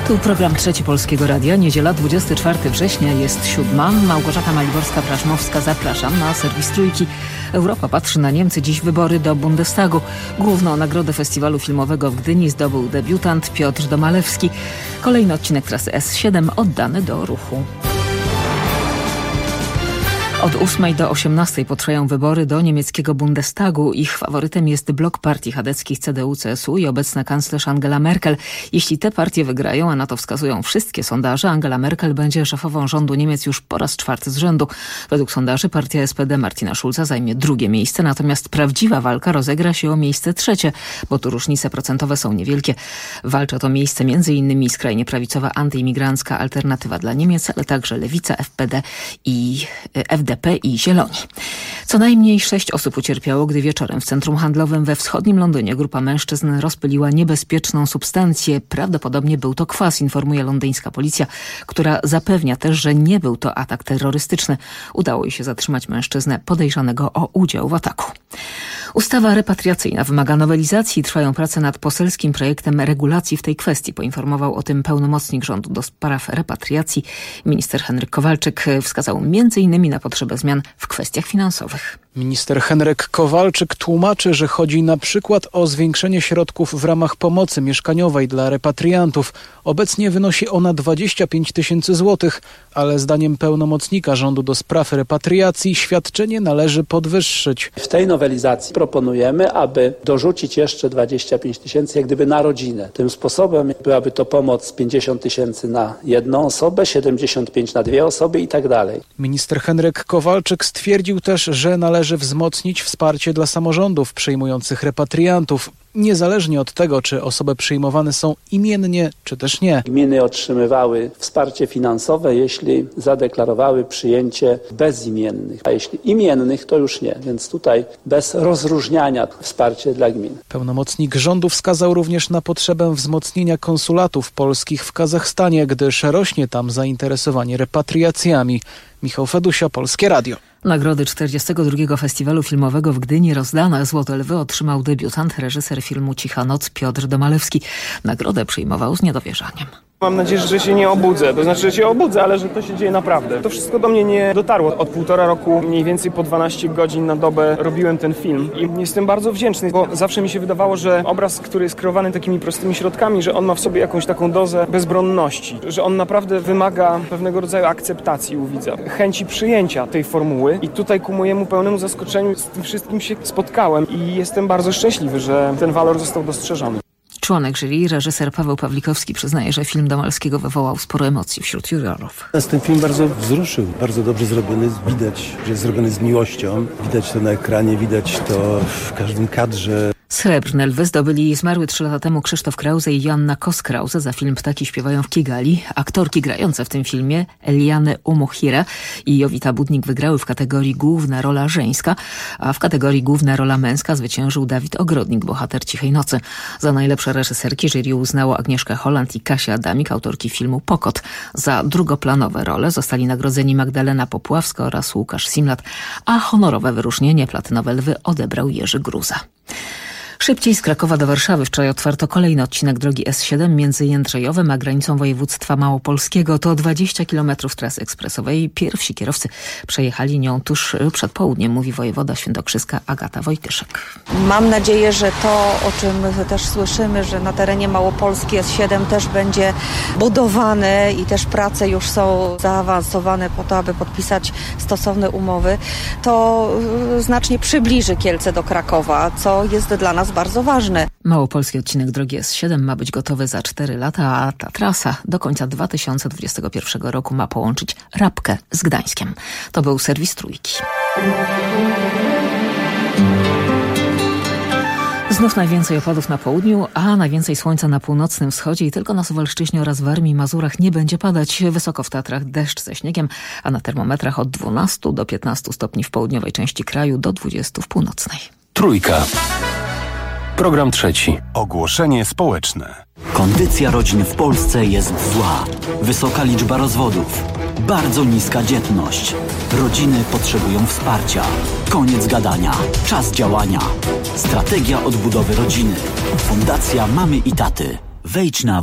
Tu program Trzeci Polskiego Radia. Niedziela, 24 września, jest 7. Małgorzata Maliborska-Prażmowska. Zapraszam na serwis Trójki. Europa patrzy na Niemcy. Dziś wybory do Bundestagu. Główną nagrodę festiwalu filmowego w Gdyni zdobył debiutant Piotr Domalewski. Kolejny odcinek trasy S7 oddany do ruchu. Od 8 do 18 potrwają wybory do niemieckiego Bundestagu. Ich faworytem jest blok partii chadeckich CDU-CSU i obecna kanclerz Angela Merkel. Jeśli te partie wygrają, a na to wskazują wszystkie sondaże, Angela Merkel będzie szefową rządu Niemiec już po raz 4 z rzędu. Według sondaży partia SPD Martina Schulza zajmie 2. miejsce, natomiast prawdziwa walka rozegra się o miejsce 3, bo tu różnice procentowe są niewielkie. Walczy o to miejsce m.in. skrajnie prawicowa antyimigrancka Alternatywa dla Niemiec, ale także Lewica, FDP i Zieloni. Co najmniej 6 osób ucierpiało, gdy wieczorem w centrum handlowym we wschodnim Londynie grupa mężczyzn rozpyliła niebezpieczną substancję. Prawdopodobnie był to kwas, informuje londyńska policja, która zapewnia też, że nie był to atak terrorystyczny. Udało jej się zatrzymać mężczyznę podejrzanego o udział w ataku. Ustawa repatriacyjna wymaga nowelizacji. Trwają prace nad poselskim projektem regulacji w tej kwestii. Poinformował o tym pełnomocnik rządu do spraw repatriacji. Minister Henryk Kowalczyk wskazał m.in. na potrzebę zmian w kwestiach finansowych. Minister Henryk Kowalczyk tłumaczy, że chodzi na przykład o zwiększenie środków w ramach pomocy mieszkaniowej dla repatriantów. Obecnie wynosi ona 25 000 złotych, ale zdaniem pełnomocnika rządu do spraw repatriacji świadczenie należy podwyższyć. W tej nowelizacji proponujemy, aby dorzucić jeszcze 25 000 jak gdyby na rodzinę. Tym sposobem byłaby to pomoc 50 000 na jedną osobę, 75 na 2 osoby i tak dalej. Minister Henryk Kowalczyk stwierdził też, że należy wzmocnić wsparcie dla samorządów przyjmujących repatriantów, niezależnie od tego, czy osoby przyjmowane są imiennie, czy też nie. Gminy otrzymywały wsparcie finansowe, jeśli zadeklarowały przyjęcie bezimiennych, a jeśli imiennych, to już nie. Więc tutaj bez rozróżniania wsparcie dla gmin. Pełnomocnik rządu wskazał również na potrzebę wzmocnienia konsulatów polskich w Kazachstanie, gdyż rośnie tam zainteresowanie repatriacjami. Michał Fedusia, Polskie Radio. Nagrody 42. Festiwalu Filmowego w Gdyni rozdane. Złote Lwy otrzymał debiutant, reżyser filmu Cicha Noc Piotr Domalewski. Nagrodę przyjmował z niedowierzaniem. Mam nadzieję, że się nie obudzę, to znaczy, że się obudzę, ale że to się dzieje naprawdę. To wszystko do mnie nie dotarło. Od 1,5 roku, mniej więcej po 12 godzin na dobę robiłem ten film i jestem bardzo wdzięczny, bo zawsze mi się wydawało, że obraz, który jest kreowany takimi prostymi środkami, że on ma w sobie jakąś taką dozę bezbronności, że on naprawdę wymaga pewnego rodzaju akceptacji u widza, chęci przyjęcia tej formuły i tutaj ku mojemu pełnemu zaskoczeniu z tym wszystkim się spotkałem i jestem bardzo szczęśliwy, że ten walor został dostrzeżony. Członek jury, reżyser Paweł Pawlikowski, przyznaje, że film Domalskiego wywołał sporo emocji wśród jurorów. Ten film bardzo wzruszył, bardzo dobrze zrobiony. Widać, że jest zrobiony z miłością. Widać to na ekranie, widać to w każdym kadrze. Srebrne Lwy zdobyli zmarły 3 lata temu Krzysztof Krause i Joanna Kos-Krause za film Ptaki śpiewają w Kigali. Aktorki grające w tym filmie, Eliane Umohira i Jowita Budnik, wygrały w kategorii główna rola żeńska, a w kategorii główna rola męska zwyciężył Dawid Ogrodnik, bohater Cichej Nocy. Za najlepsze reżyserki jury uznało Agnieszkę Holland i Kasia Adamik, autorki filmu Pokot. Za drugoplanowe role zostali nagrodzeni Magdalena Popławska oraz Łukasz Simlat, a honorowe wyróżnienie Platynowe Lwy odebrał Jerzy Gruza. Szybciej z Krakowa do Warszawy. Wczoraj otwarto kolejny odcinek drogi S7 między Jędrzejowem a granicą województwa małopolskiego. To 20 km trasy ekspresowej. Pierwsi kierowcy przejechali nią tuż przed południem, mówi wojewoda świętokrzyska Agata Wojtyszek. Mam nadzieję, że to, o czym też słyszymy, że na terenie Małopolski S7 też będzie budowane i też prace już są zaawansowane po to, aby podpisać stosowne umowy, to znacznie przybliży Kielce do Krakowa, co jest dla nas bardzo ważne. Małopolski odcinek drogi S7 ma być gotowy za 4 lata, a ta trasa do końca 2021 roku ma połączyć Rabkę z Gdańskiem. To był serwis Trójki. Znów najwięcej opadów na południu, a najwięcej słońca na północnym wschodzie i tylko na Suwalszczyźnie oraz Warmii i Mazurach nie będzie padać. Wysoko w Tatrach deszcz ze śniegiem, a na termometrach od 12 do 15 stopni w południowej części kraju, do 20 w północnej. Trójka. Program trzeci. Ogłoszenie społeczne. Kondycja rodzin w Polsce jest zła. Wysoka liczba rozwodów. Bardzo niska dzietność. Rodziny potrzebują wsparcia. Koniec gadania. Czas działania. Strategia odbudowy rodziny. Fundacja Mamy i Taty. Wejdź na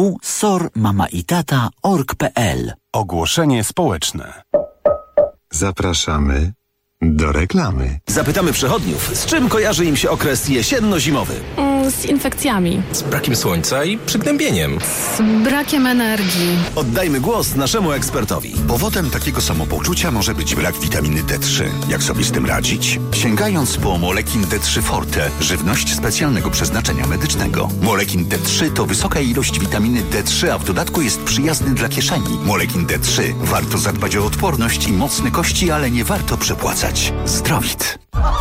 www.sormamaitata.org.pl. Ogłoszenie społeczne. Zapraszamy do reklamy. Zapytamy przechodniów, z czym kojarzy im się okres jesienno-zimowy. Z infekcjami. Z brakiem słońca i przygnębieniem. Z brakiem energii. Oddajmy głos naszemu ekspertowi. Powodem takiego samopoczucia może być brak witaminy D3. Jak sobie z tym radzić? Sięgając po Molekin D3 Forte, żywność specjalnego przeznaczenia medycznego. Molekin D3 to wysoka ilość witaminy D3, a w dodatku jest przyjazny dla kieszeni. Molekin D3. Warto zadbać o odporność i mocne kości, ale nie warto przepłacać. Zdrowit.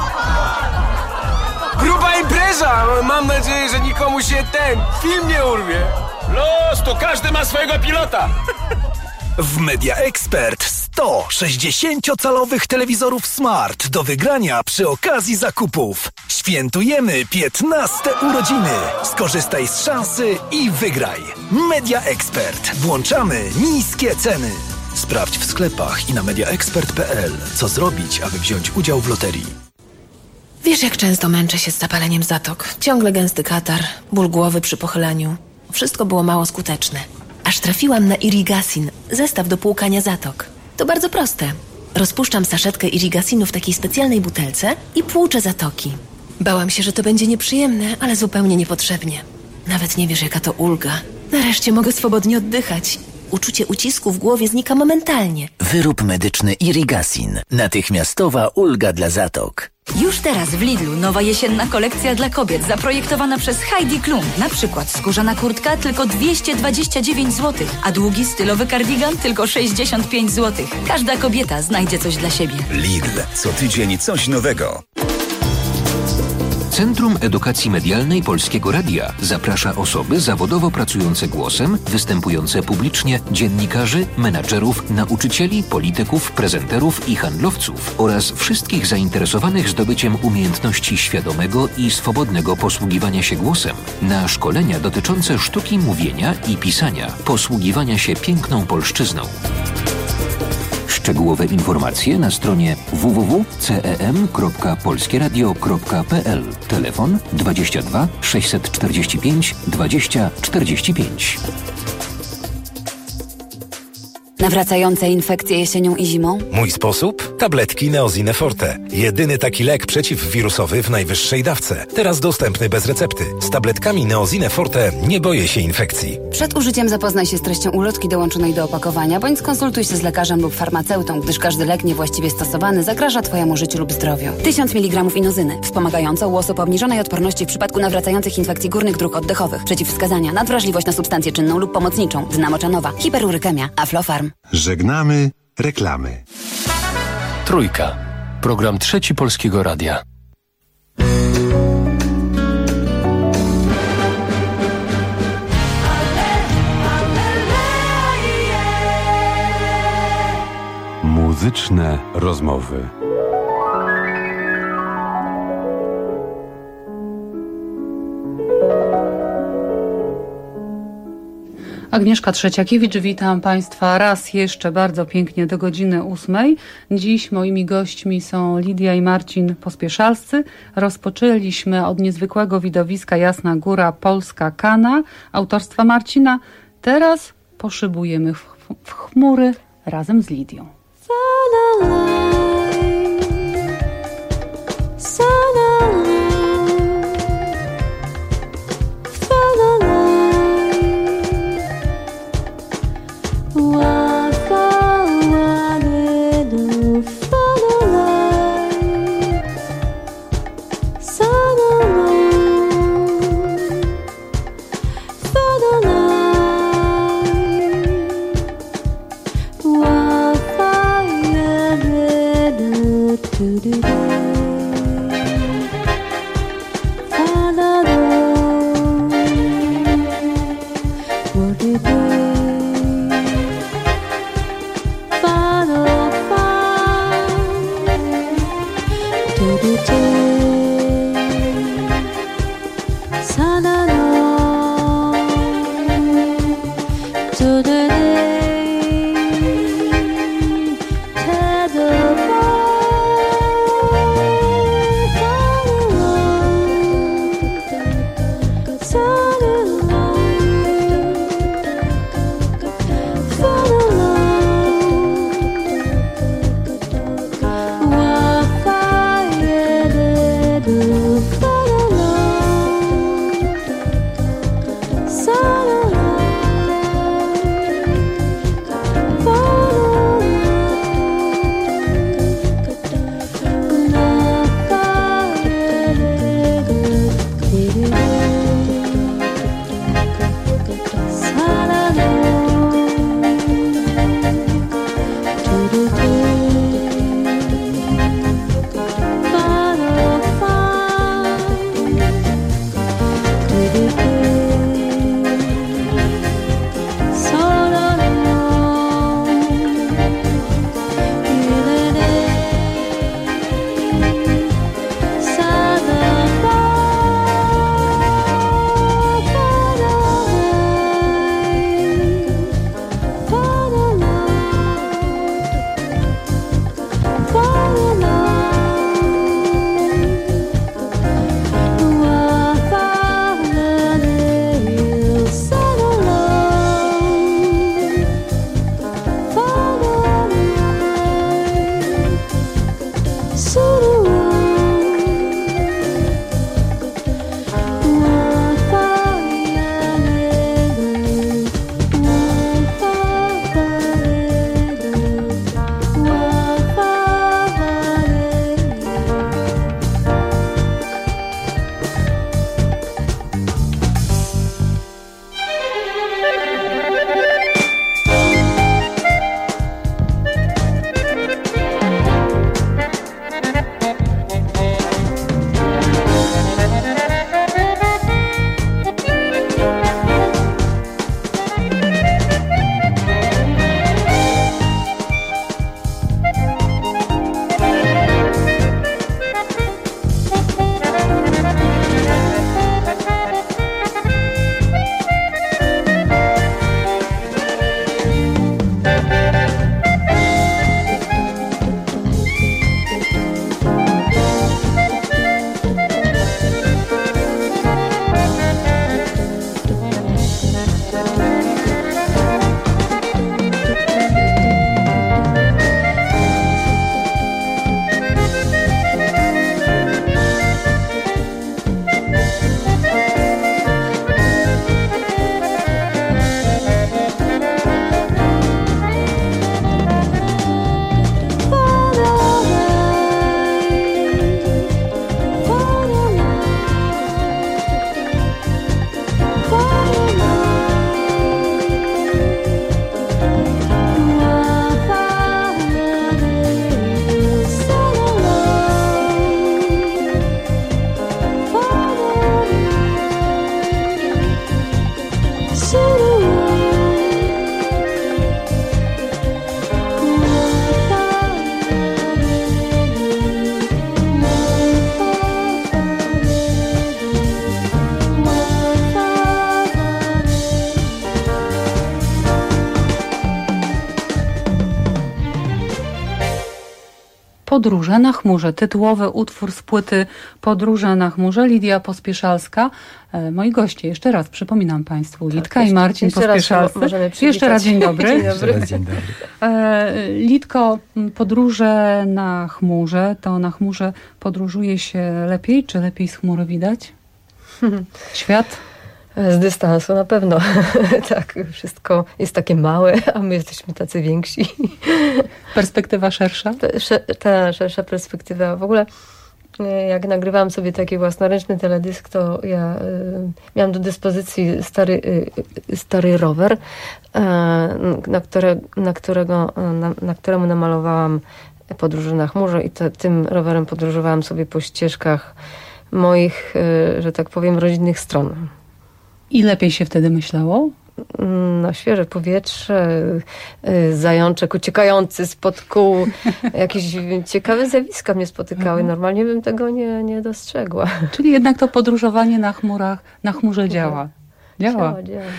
Gruba impreza! Mam nadzieję, że nikomu się ten film nie urwie. Los, to każdy ma swojego pilota. W Media Expert 100 60-calowych telewizorów Smart do wygrania przy okazji zakupów. Świętujemy 15 urodziny. Skorzystaj z szansy i wygraj. Media Expert. Włączamy niskie ceny. Sprawdź w sklepach i na mediaexpert.pl, co zrobić, aby wziąć udział w loterii. Wiesz, jak często męczę się z zapaleniem zatok. Ciągle gęsty katar, ból głowy przy pochyleniu. Wszystko było mało skuteczne. Aż trafiłam na Irigasin, zestaw do płukania zatok. To bardzo proste. Rozpuszczam saszetkę Irigasinu w takiej specjalnej butelce i płuczę zatoki. Bałam się, że to będzie nieprzyjemne, ale zupełnie niepotrzebnie. Nawet nie wiesz, jaka to ulga. Nareszcie mogę swobodnie oddychać. Uczucie ucisku w głowie znika momentalnie. Wyrób medyczny Irigasin. Natychmiastowa ulga dla zatok. Już teraz w Lidlu nowa jesienna kolekcja dla kobiet zaprojektowana przez Heidi Klum. Na przykład skórzana kurtka tylko 229 zł, a długi stylowy kardigan tylko 65 zł. Każda kobieta znajdzie coś dla siebie. Lidl. Co tydzień coś nowego. Centrum Edukacji Medialnej Polskiego Radia zaprasza osoby zawodowo pracujące głosem, występujące publicznie, dziennikarzy, menadżerów, nauczycieli, polityków, prezenterów i handlowców oraz wszystkich zainteresowanych zdobyciem umiejętności świadomego i swobodnego posługiwania się głosem na szkolenia dotyczące sztuki mówienia i pisania, posługiwania się piękną polszczyzną. Szczegółowe informacje na stronie www.cem.polskieradio.pl. Telefon 22 645 20 45. Nawracające infekcje jesienią i zimą? Mój sposób? Tabletki Neosine Forte. Jedyny taki lek przeciwwirusowy w najwyższej dawce. Teraz dostępny bez recepty. Z tabletkami Neosine Forte nie boję się infekcji. Przed użyciem zapoznaj się z treścią ulotki dołączonej do opakowania, bądź skonsultuj się z lekarzem lub farmaceutą, gdyż każdy lek niewłaściwie stosowany zagraża Twojemu życiu lub zdrowiu. 1000 mg inozyny. Wspomagająca u osób o obniżonej odporności w przypadku nawracających infekcji górnych dróg oddechowych. Przeciwwskazania: nadwrażliwość na substancję czynną lub pomocniczą, dna moczanowa, hiperurykemia, Aflofarm. Żegnamy reklamy. Trójka. Program Trzeci Polskiego Radia. Muzyczne rozmowy. Agnieszka Trzeciakiewicz, witam Państwa raz jeszcze bardzo pięknie do godziny 8. Dziś moimi gośćmi są Lidia i Marcin Pospieszalscy. Rozpoczęliśmy od niezwykłego widowiska Jasna Góra, Polska Kana, autorstwa Marcina. Teraz poszybujemy w chmury razem z Lidią. Podróże na chmurze. Tytułowy utwór z płyty Podróże na chmurze. Lidia Pospieszalska. Moi goście, jeszcze raz przypominam Państwu, Lidka i Marcin Pospieszalscy. Jeszcze raz dzień dobry. Dzień dobry. Lidko, podróże na chmurze. To na chmurze podróżuje się lepiej, czy lepiej z chmury widać? Świat? Z dystansu na pewno. Tak, wszystko jest takie małe, a my jesteśmy tacy więksi. Perspektywa szersza? Ta szersza perspektywa. W ogóle jak nagrywałam sobie taki własnoręczny teledysk, to ja miałam do dyspozycji stary rower, na któremu namalowałam Podróże na chmurze i tym rowerem podróżowałam sobie po ścieżkach moich, że tak powiem, rodzinnych stron. I lepiej się wtedy myślało? No, świeże powietrze, zajączek uciekający spod kół, jakieś ciekawe zjawiska mnie spotykały. Normalnie bym tego nie dostrzegła. Czyli jednak to podróżowanie na chmurach, na chmurze działa. Działa.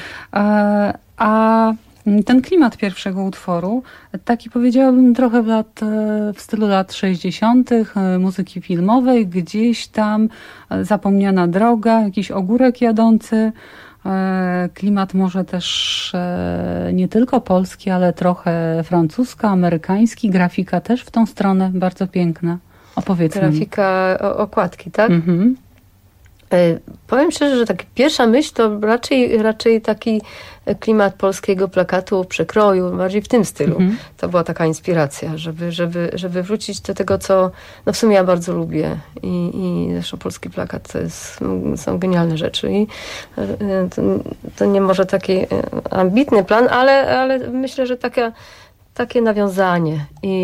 A ten klimat pierwszego utworu, taki powiedziałabym trochę w stylu lat 60., muzyki filmowej, gdzieś tam zapomniana droga, jakiś ogórek jadący, klimat może też nie tylko polski, ale trochę francuska, amerykański, grafika też w tą stronę bardzo piękna. Opowiedzmy. Grafika okładki, tak? Mhm. Powiem szczerze, że tak pierwsza myśl to raczej taki klimat polskiego plakatu, przekroju, bardziej w tym stylu. To była taka inspiracja, żeby wrócić do tego, co no w sumie ja bardzo lubię. I zresztą polski plakat są genialne rzeczy. I to nie może taki ambitny plan, ale myślę, że takie nawiązanie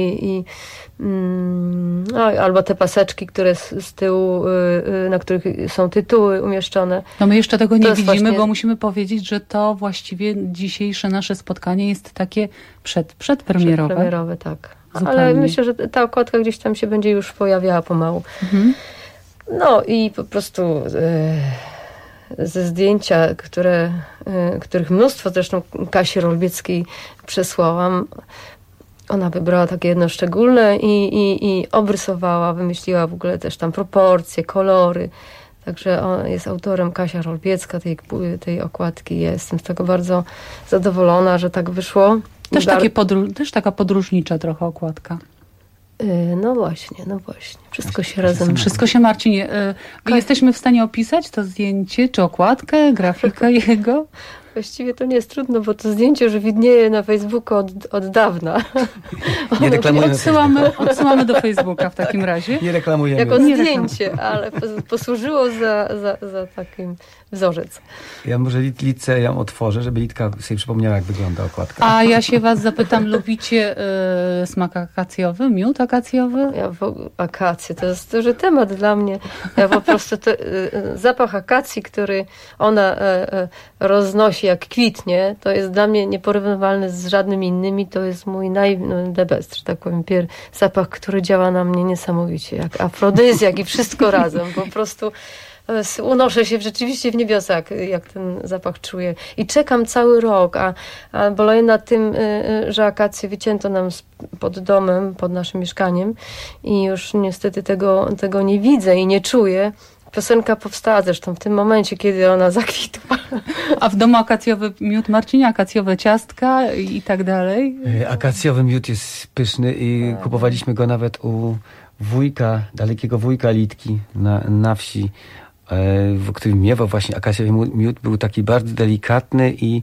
albo te paseczki, które z tyłu, na których są tytuły umieszczone. No my jeszcze tego nie widzimy, właśnie... bo musimy powiedzieć, że to właściwie dzisiejsze nasze spotkanie jest takie przedpremierowe. Przedpremierowe, tak. Zupełnie. Ale myślę, że ta okładka gdzieś tam się będzie już pojawiała pomału. No i po prostu ze zdjęcia, których mnóstwo zresztą Kasi Rolbieckiej przesłałam, ona wybrała takie jedno szczególne i obrysowała, wymyśliła w ogóle też tam proporcje, kolory. Także jest autorem Kasia Rolbiecka tej okładki. Ja jestem z tego bardzo zadowolona, że tak wyszło. Też taka podróżnicza trochę okładka. No właśnie. Wszystko się razem... Wszystko się, Marcinie. Jesteśmy w stanie opisać to zdjęcie, czy okładkę, grafikę jego? Właściwie to nie jest trudno, bo to zdjęcie już widnieje na Facebooku od dawna. Nie reklamujemy. Odsyłamy do Facebooka w takim razie. Nie reklamujemy. Jako zdjęcie, ale posłużyło za takim wzorzec. Ja może Lidce ją otworzę, żeby Lidka sobie przypomniała, jak wygląda okładka. A ja się was zapytam, lubicie smak akacjowy, miód akacjowy? Akacje, to jest duży temat dla mnie. Ja po prostu zapach akacji, który ona roznosi jak kwitnie, to jest dla mnie nieporównywalny z żadnym innymi. To jest mój the best, że tak powiem, zapach, który działa na mnie niesamowicie, jak afrodyzjak i wszystko razem. Po prostu unoszę się rzeczywiście w niebiosa, jak ten zapach czuję. I czekam cały rok, a boleję nad tym, że akacje wycięto nam pod domem, pod naszym mieszkaniem i już niestety tego nie widzę i nie czuję. Piosenka powstała zresztą w tym momencie, kiedy ona zakwitła. A w domu akacjowy miód, Marcinie, akacjowe ciastka i tak dalej? Akacjowy miód jest pyszny i kupowaliśmy go nawet u dalekiego wujka Lidki na wsi, w którym miewał właśnie akacjowy miód. Był taki bardzo delikatny i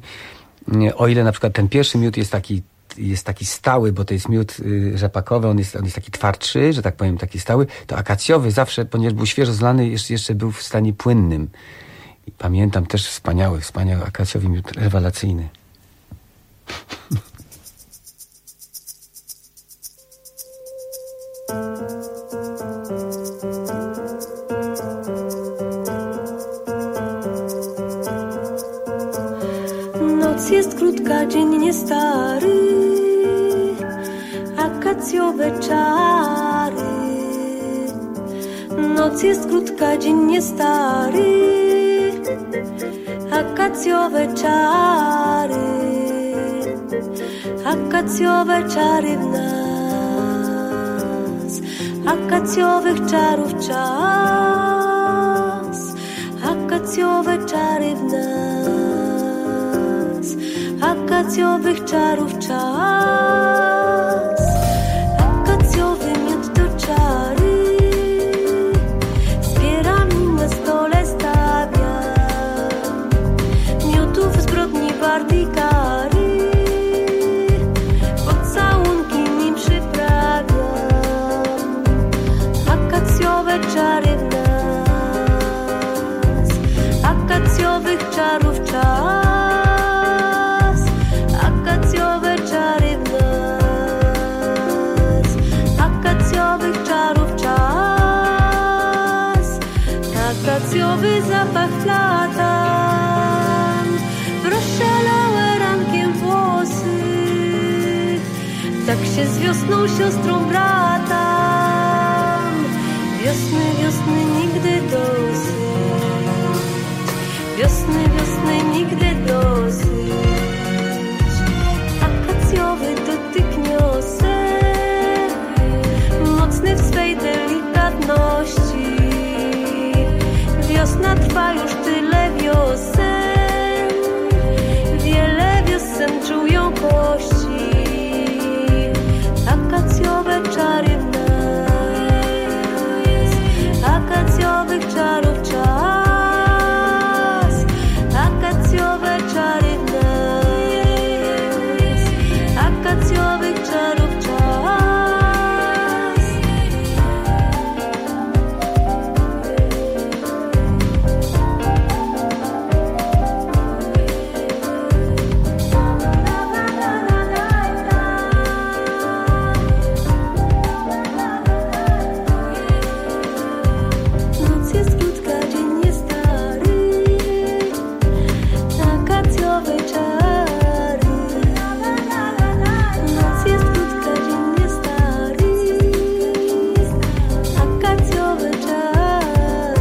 o ile na przykład ten pierwszy miód jest taki stały, bo to jest miód rzepakowy, on jest taki twardszy, że tak powiem, taki stały, to akacjowy zawsze, ponieważ był świeżo zlany, jeszcze był w stanie płynnym. I pamiętam też wspaniały akacjowy miód, rewelacyjny. Noc jest krótka, dzień nie stary, akacjowe czary. Noc jest krótka, dzień nie stary, akacjowe czary. Akacjowe czary w nas akacjowych czarów czas, akacjowe czary w nas, akacjowych czarów czas, akacjowy miód to czary, zbieram i na stole stawiam, miodów zbrodni wart i kary, pocałunki nim przyprawiam, akacjowe czary w nas, akacjowych czarów czas, akacjowe czary w nas, akacjowych czarów czas, akacjowy zapach latam, rozszalałe rankiem włosy, tak się z wiosną siostrą bratam, wiosny, wiosny nigdy dosyć, wiosny, wiosny nigdy dosyć, akacjowy dotyk niosę, mocny w swej delikatności, wiosna trwa już tyle wiosen, wiele wiosen czują kości, akacjowe czary w nas, akacjowych czarów czas, akacjowe czary w nas, akacjowych czarów czas. Noc jest krótka, dzień jest stary, akacjowe czary. Noc jest krótka, dzień jest stary, akacjowe czary.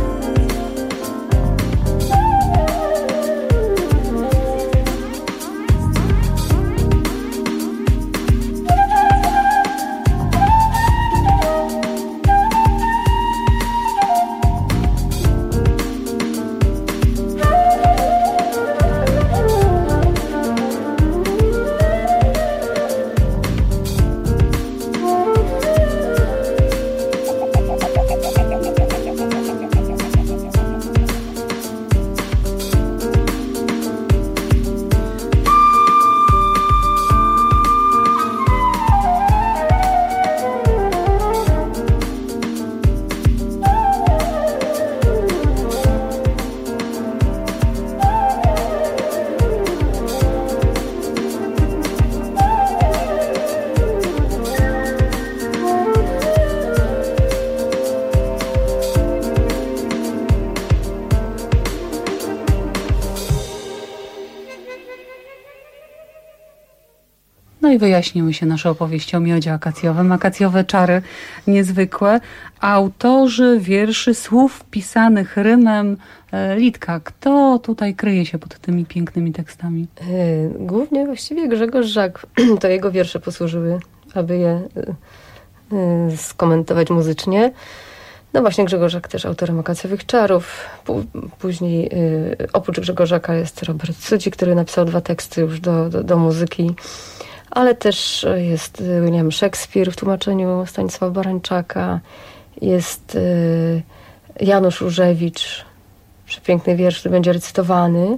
No i wyjaśniły się nasze opowieści o miodzie akacjowym. Akacjowe czary niezwykłe. Autorzy wierszy, słów pisanych rymem. Litka, kto tutaj kryje się pod tymi pięknymi tekstami? Głównie właściwie Grzegorz Żak. To jego wiersze posłużyły, aby je skomentować muzycznie. No właśnie Grzegorz Żak też autorem akacjowych czarów. Później oprócz Grzegorzaka jest Robert Cudzi, który napisał 2 teksty już do muzyki. Ale też jest William Shakespeare w tłumaczeniu Stanisława Barańczaka. Jest Janusz Różewicz, przepiękny wiersz, który będzie recytowany.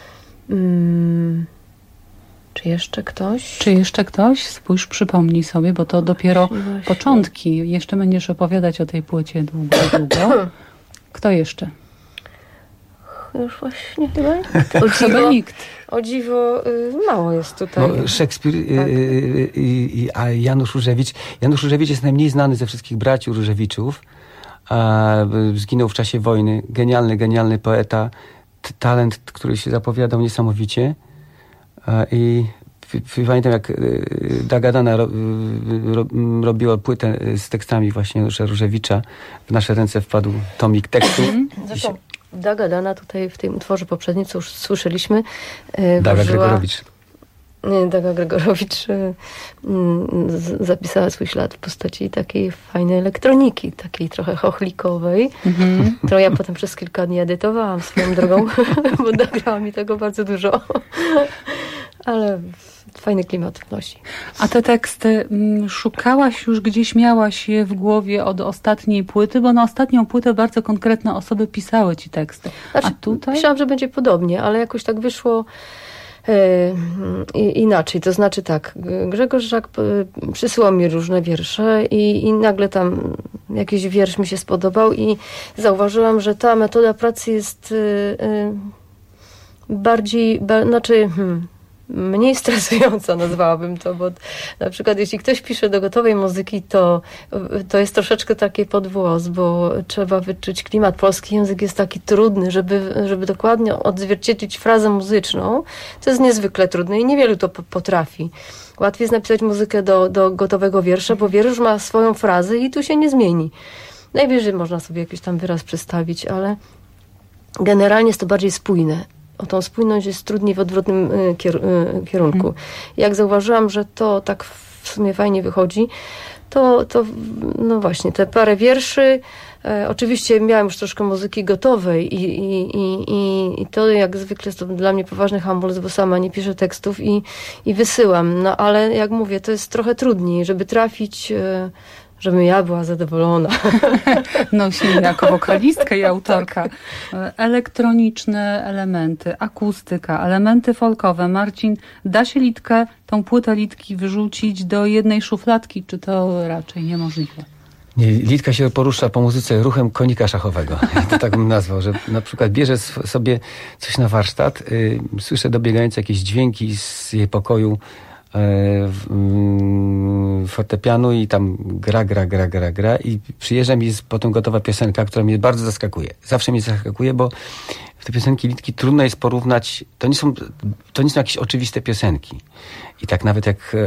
Czy jeszcze ktoś? Czy jeszcze ktoś? Spójrz, przypomnij sobie, bo to dopiero początki. Jeszcze będziesz opowiadać o tej płycie długo. Kto jeszcze? Już właśnie chyba. Chyba nikt. O dziwo mało jest tutaj. No, Szekspir a Janusz Różewicz. Janusz Różewicz jest najmniej znany ze wszystkich braci Różewiczów. Zginął w czasie wojny. Genialny poeta. Talent, który się zapowiadał niesamowicie. I pamiętam, jak Dagadana robiła płytę z tekstami właśnie Janusza Różewicza. W nasze ręce wpadł tomik tekstu. Zresztą Dagadana tutaj w tym utworze poprzednim, co już słyszeliśmy, Daga Gregorowicz. Daga Gregorowicz zapisała swój ślad w postaci takiej fajnej elektroniki, takiej trochę chochlikowej, którą ja potem przez kilka dni edytowałam swoją drogą, bo nagrała mi tego bardzo dużo. Ale fajny klimat wnosi. A te teksty szukałaś już gdzieś, miałaś je w głowie od ostatniej płyty, bo na ostatnią płytę bardzo konkretne osoby pisały ci teksty. Znaczy, a tutaj? Myślałam, że będzie podobnie, ale jakoś tak wyszło inaczej. To znaczy tak, Grzegorz Żak przysyłał mi różne wiersze i nagle tam jakiś wiersz mi się spodobał i zauważyłam, że ta metoda pracy jest bardziej, mniej stresująca, nazwałabym to, bo na przykład jeśli ktoś pisze do gotowej muzyki, to jest troszeczkę taki podwłos, bo trzeba wyczuć klimat. Polski język jest taki trudny, żeby dokładnie odzwierciedlić frazę muzyczną. To jest niezwykle trudne i niewielu to potrafi. Łatwiej jest napisać muzykę do gotowego wiersza, bo wiersz ma swoją frazę i tu się nie zmieni. Najwyżej można sobie jakiś tam wyraz przedstawić, ale generalnie jest to bardziej spójne. O tą spójność jest trudniej w odwrotnym kierunku. Jak zauważyłam, że to tak w sumie fajnie wychodzi, to no właśnie, te parę wierszy, oczywiście miałam już troszkę muzyki gotowej i to jak zwykle jest to dla mnie poważny hamulec, bo sama nie piszę tekstów i wysyłam. No ale jak mówię, to jest trochę trudniej, żeby trafić, żebym ja była zadowolona. No jako wokalistka i autorka. Elektroniczne elementy, akustyka, elementy folkowe. Marcin, da się Litkę, tą płytę Litki wyrzucić do jednej szufladki, czy to raczej niemożliwe? Nie, Litka się porusza po muzyce ruchem konika szachowego. To tak bym nazwał, że na przykład bierze sobie coś na warsztat, słyszę dobiegające jakieś dźwięki z jej pokoju, fortepianu i tam gra i przyjeżdżam i jest potem gotowa piosenka, która mnie bardzo zaskakuje. Zawsze mnie zaskakuje, bo w te piosenki Litki trudno jest porównać, to nie są jakieś oczywiste piosenki. I tak nawet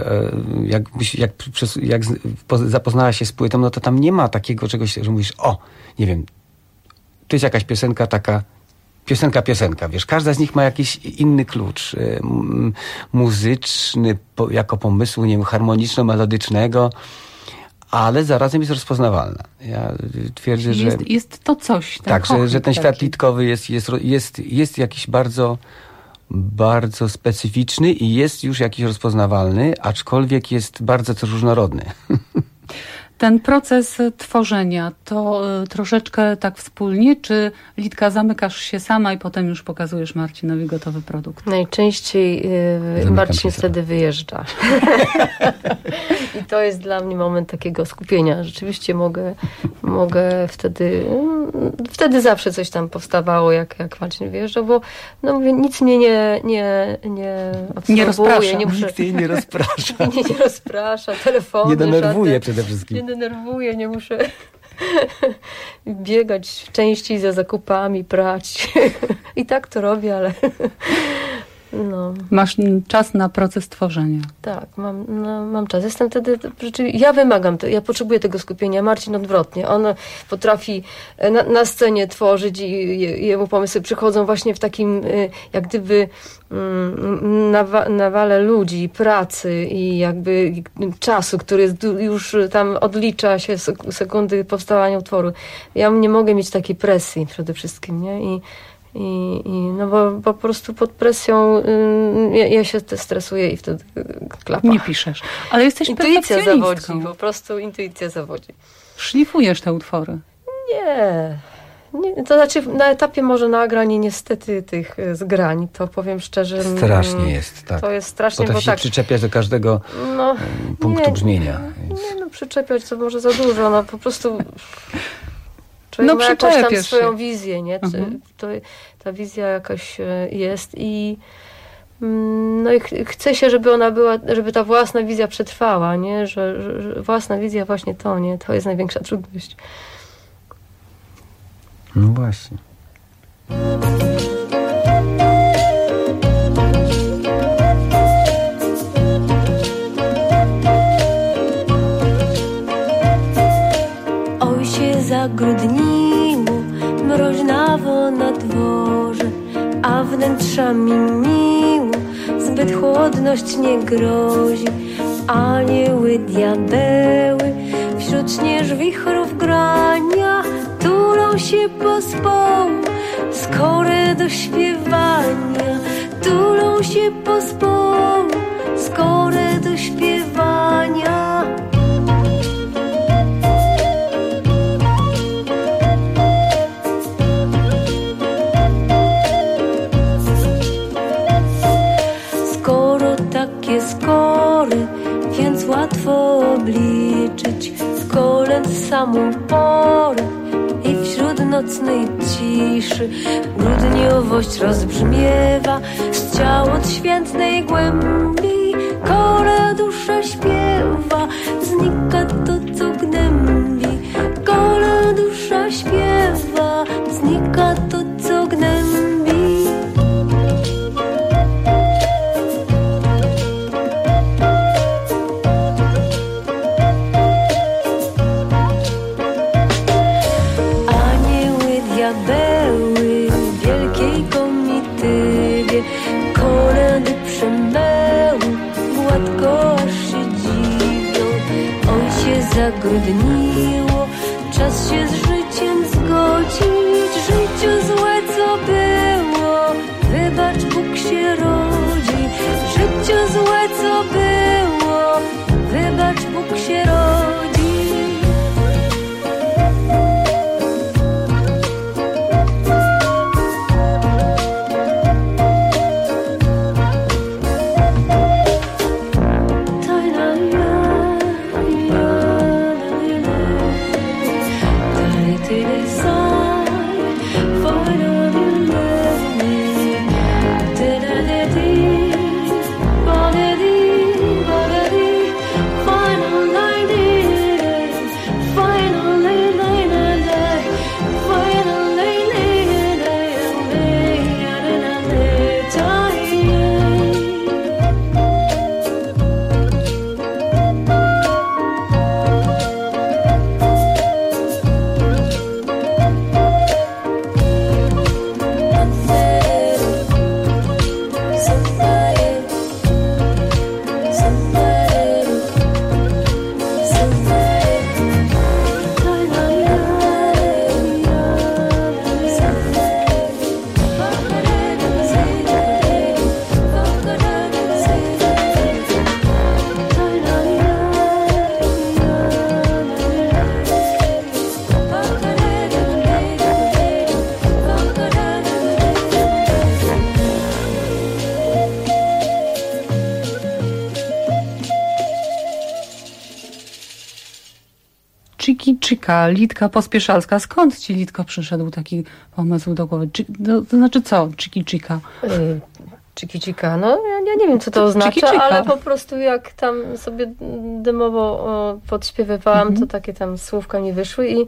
jak zapoznałaś się z płytą, no to tam nie ma takiego czegoś, że mówisz, nie wiem, to jest jakaś piosenka taka, piosenka, wiesz, każda z nich ma jakiś inny klucz muzyczny, jako pomysłu, nie wiem, harmoniczno-melodycznego, ale zarazem jest rozpoznawalna. Ja twierdzę, że... Jest to coś. Tak, że ten świat litkowy jest jakiś bardzo, bardzo specyficzny i jest już jakiś rozpoznawalny, aczkolwiek jest bardzo też różnorodny. Ten proces tworzenia to troszeczkę tak wspólnie, czy Litka zamykasz się sama i potem już pokazujesz Marcinowi gotowy produkt? Najczęściej Marcin wtedy wyjeżdża. I to jest dla mnie moment takiego skupienia. Rzeczywiście mogę wtedy zawsze coś tam powstawało, jak Marcin wyjeżdżał, bo no mówię, nic mnie nie rozprasza. Nikt jej nie rozprasza. Mnie nie rozprasza, telefony. Nie denerwuje przede wszystkim. Nie denerwuję, nie muszę biegać częściej za zakupami, prać. I tak to robię, ale no. Masz czas na proces tworzenia. Tak, mam czas. Jestem wtedy, ja wymagam, ja potrzebuję tego skupienia. Marcin odwrotnie. On potrafi na scenie tworzyć i jemu pomysły przychodzą właśnie w takim, jak gdyby nawale ludzi, pracy i jakby czasu, który jest już tam odlicza się sekundy powstawania utworu. Ja nie mogę mieć takiej presji przede wszystkim, nie? No bo po prostu pod presją ja się stresuję i wtedy klapa. Nie piszesz. Ale jesteś intuicja zawodzi, po prostu intuicja zawodzi. Szlifujesz te utwory? Nie. To znaczy na etapie może nagrań i niestety tych zgrań, to powiem szczerze. Strasznie jest, tak. To jest strasznie, bo tak przyczepiać do każdego punktu brzmienia. Nie, przyczepiać to może za dużo, no po prostu... Człowiek ma jakąś tam swoją wizję, nie? Ta wizja jakaś jest i chce się, żeby ona była, żeby ta własna wizja przetrwała, nie? Że własna wizja właśnie to, nie? To jest największa trudność. No właśnie. Oj się zagrudniło, mroźnawo na dworze, a wnętrzami miło, z zbyt chłodność nie grozi. Anioły, diabeły wśród śnież wichrów grania tulą się pospołu, skore do śpiewania. Tulą się pospołu, skore do śpiewania. Skoro takie skory, więc łatwo obliczyć w kolęd samą porę i wśród nocnej ciszy grudniowość rozbrzmiewa z ciał odświętnej głębi. Kora dusza śpiewa, znika to, co gnębi. Kora dusza śpiewa, znika to, co gnębi. Diabeły w wielkiej komitywie kolędy przemęły, gładko aż się dziwią. Oj się zagrudniło, czas się z życiem zgodzić. Życiu złe co było, wybacz, Bóg się rodzi. Życiu złe co było, wybacz, Bóg się rodzi. Chiki-chika, Litka Pospieszalska. Skąd ci, Litko, przyszedł taki pomysł do głowy? To znaczy co, chiki-chika? Chiki-chika, no ja nie wiem, co to oznacza, ale po prostu jak tam sobie demowo podśpiewywałam, to takie tam słówka mi wyszły i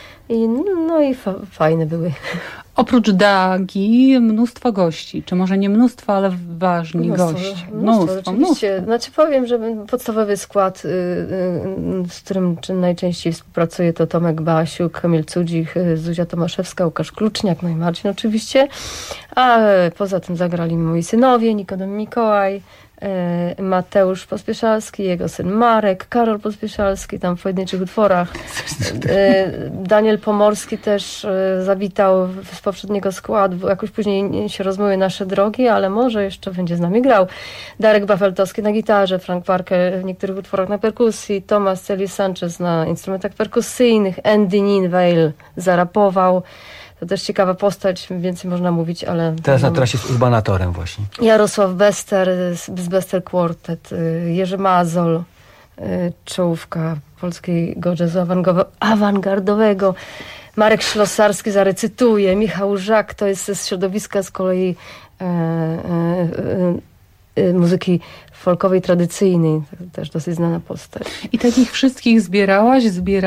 fajne były. Oprócz Dagi mnóstwo gości, czy może nie mnóstwo, ale ważni gości. Mnóstwo. Oczywiście. Znaczy powiem, że podstawowy skład, z którym najczęściej współpracuję, to Tomek Basiuk, Kamil Cudzik, Zuzia Tomaszewska, Łukasz Kluczniak, no i Marcin oczywiście. A poza tym zagrali moi synowie, Nikodem Mikołaj, Mateusz Pospieszalski, jego syn Marek, Karol Pospieszalski, tam w pojedynczych utworach. Daniel Pomorski też zawitał z poprzedniego składu, bo jakoś później się rozmyły nasze drogi, ale może jeszcze będzie z nami grał. Darek Bafeltowski na gitarze, Frank Parker w niektórych utworach na perkusji, Tomas Celis Sanchez na instrumentach perkusyjnych, Andy Ninvale zarapował. To też ciekawa postać, więcej można mówić, ale... Teraz na trasie z urbanatorem właśnie. Jarosław Bester z Bester Quartet, Jerzy Mazol, czołówka polskiego jazzu awangardowego, Marek Ślosarski zarecytuje, Michał Żak, to jest z środowiska z kolei muzyki folkowej, tradycyjnej, też dosyć znana postać. I takich wszystkich zbierałaś?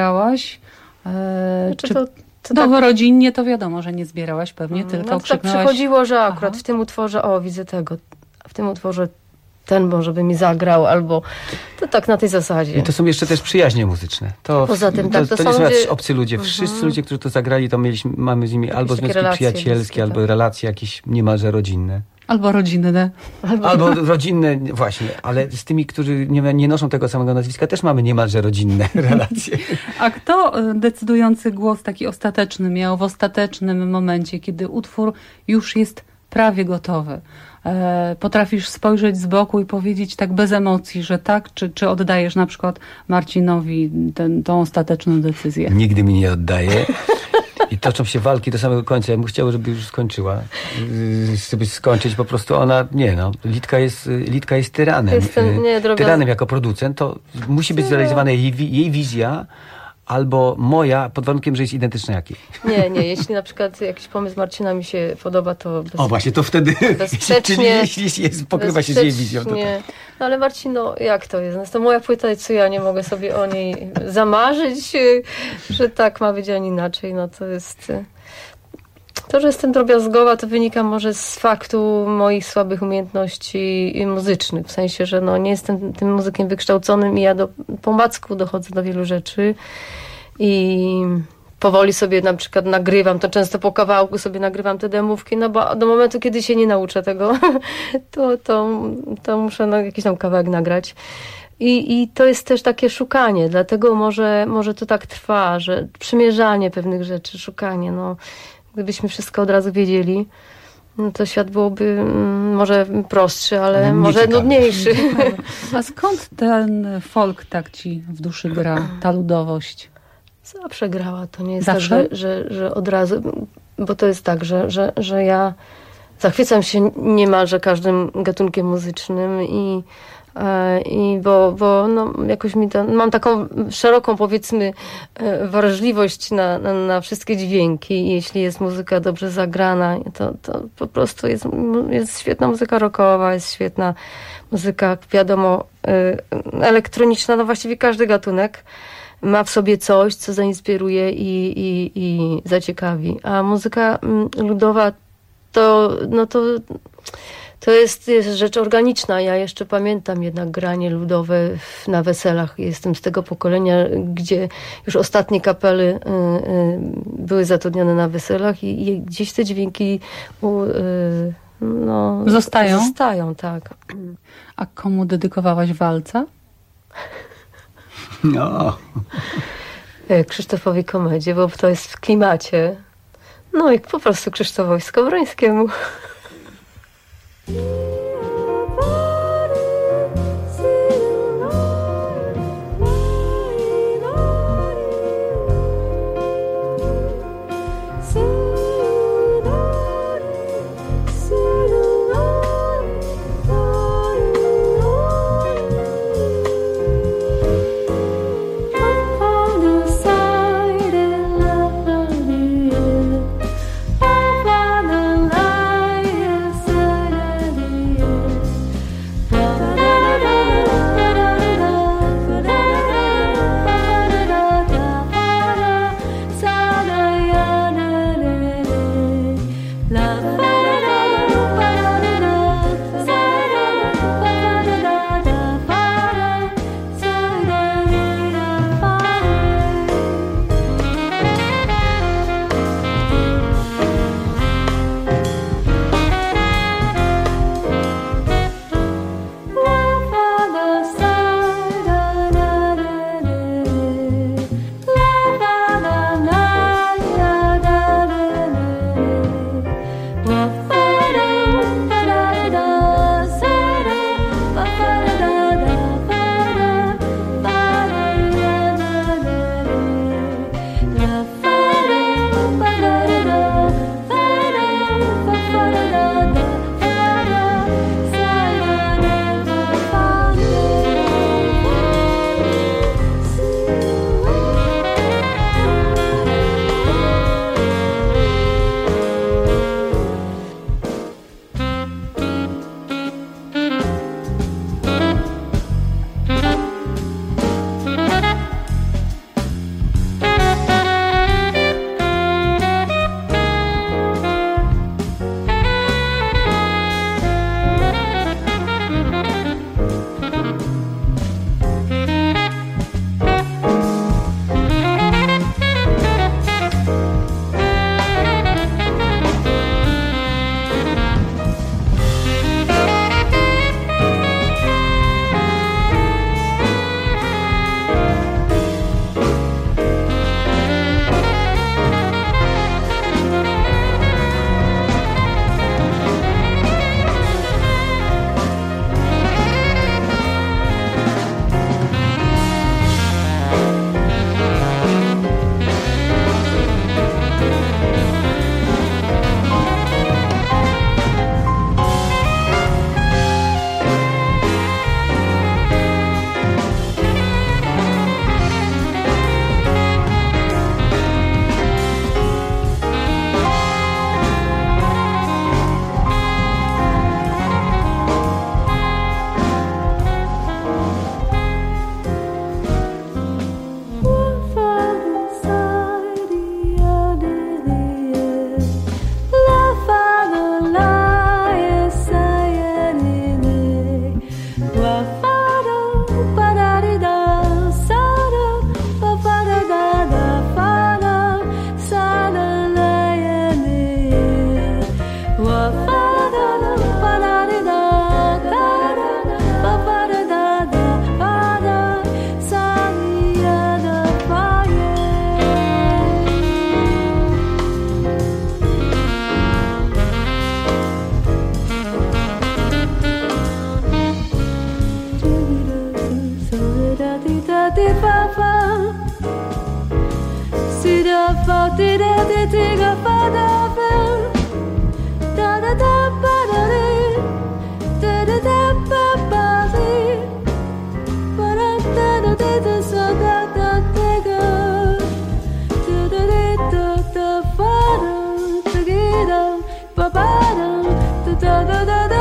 Czy tak rodzinnie to wiadomo, że nie zbierałaś pewnie, tylko krzyknęłaś... Tak przychodziło, że akurat w tym utworze, widzę tego, w tym utworze ten może by mi zagrał, albo to tak na tej zasadzie. I to są jeszcze też przyjaźnie muzyczne. Poza tym to są nie są ludzie... obcy ludzie. Wszyscy ludzie, którzy to zagrali, to mamy z nimi albo związki przyjacielskie, albo relacje jakieś niemalże rodzinne. Albo rodzinne. Albo rodzinne, właśnie, ale z tymi, którzy nie noszą tego samego nazwiska, też mamy niemalże rodzinne relacje. A kto decydujący głos taki ostateczny miał w ostatecznym momencie, kiedy utwór już jest prawie gotowy? Potrafisz spojrzeć z boku i powiedzieć tak bez emocji, że tak? Czy oddajesz na przykład Marcinowi tą ostateczną decyzję? Nigdy mi nie oddaje. I toczą się walki do samego końca. Ja bym chciał, żeby już skończyła. Żeby skończyć po prostu ona... Litka jest tyranem. Tyranem jako producent. To musi być zrealizowana jej wizja albo moja, pod warunkiem, że jest identyczna jak jej. Nie. Jeśli na przykład jakiś pomysł Marcina mi się podoba, to... właśnie, to wtedy... Czyli jeśli pokrywa się z jej wizją. To tak. No ale Marcin, jak to jest? To moja płyta i co ja nie mogę sobie o niej zamarzyć, że tak ma być, a nie inaczej. No to jest... To, że jestem drobiazgowa, to wynika może z faktu moich słabych umiejętności muzycznych. W sensie, że nie jestem tym muzykiem wykształconym i ja po omacku dochodzę do wielu rzeczy i powoli sobie na przykład nagrywam, to często po kawałku sobie nagrywam te demówki, bo do momentu, kiedy się nie nauczę tego, to muszę jakiś tam kawałek nagrać. I to jest też takie szukanie, dlatego może to tak trwa, że przymierzanie pewnych rzeczy, szukanie, Gdybyśmy wszystko od razu wiedzieli, to świat byłoby może prostszy, ale może nudniejszy. A skąd ten folk tak ci w duszy gra, ta ludowość? Zawsze grała. To nie jest tak, że od razu, bo to jest tak, że ja zachwycam się niemalże każdym gatunkiem muzycznym i bo jakoś mam taką szeroką, powiedzmy, wrażliwość na wszystkie dźwięki i jeśli jest muzyka dobrze zagrana, to po prostu jest świetna muzyka rockowa, jest świetna muzyka, wiadomo, elektroniczna, właściwie każdy gatunek ma w sobie coś, co zainspiruje i zaciekawi. A muzyka ludowa to jest rzecz organiczna. Ja jeszcze pamiętam jednak granie ludowe na weselach. Jestem z tego pokolenia, gdzie już ostatnie kapely były zatrudnione na weselach i gdzieś te dźwięki zostają? Zostają, tak. A komu dedykowałaś walca? Krzysztofowi Komedzie, bo to jest w klimacie. I po prostu Krzysztofowi Skowrońskiemu.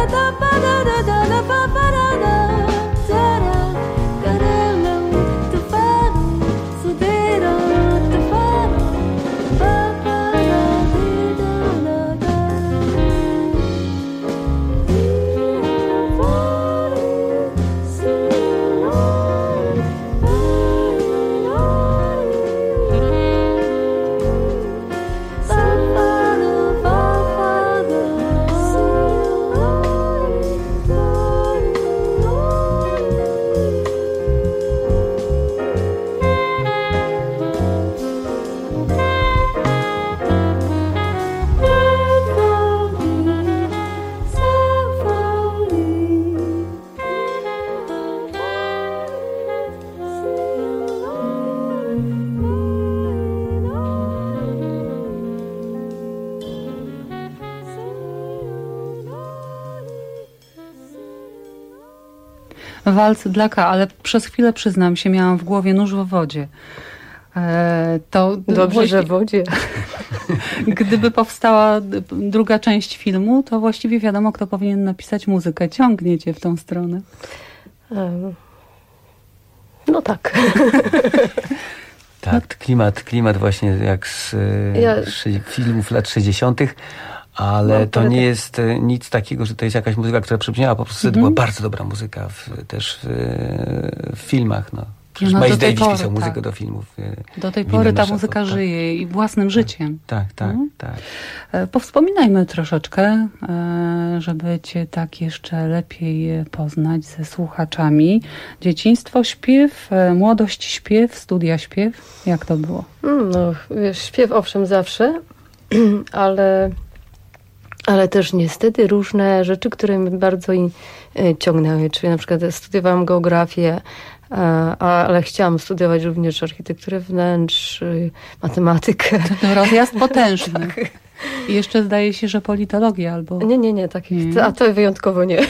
Walc dla K, ale przez chwilę, przyznam się, miałam w głowie Nóż w wodzie. To dobrze, że w wodzie. Gdyby powstała druga część filmu, to właściwie wiadomo, kto powinien napisać muzykę. Ciągnie cię w tą stronę. No tak. Tak, klimat właśnie jak z filmów lat 60., ale to nie jest nic takiego, że to jest jakaś muzyka, która przybrzmiała. Po prostu to była bardzo dobra muzyka też w filmach. No. Przecież Miles Davis pisał muzykę do filmów. Do tej pory ta muzyka żyje i własnym życiem. Tak. Powspominajmy troszeczkę, żeby cię tak jeszcze lepiej poznać ze słuchaczami. Dzieciństwo śpiew, młodość śpiew, studia śpiew. Jak to było? No, wiesz, śpiew owszem zawsze, ale też niestety różne rzeczy, które mnie bardzo ciągnęły. Czyli na przykład studiowałam geografię, ale chciałam studiować również architekturę wnętrz, matematykę. To rozjazd potężny. I jeszcze zdaje się, że politologia albo... Nie, a to wyjątkowo nie.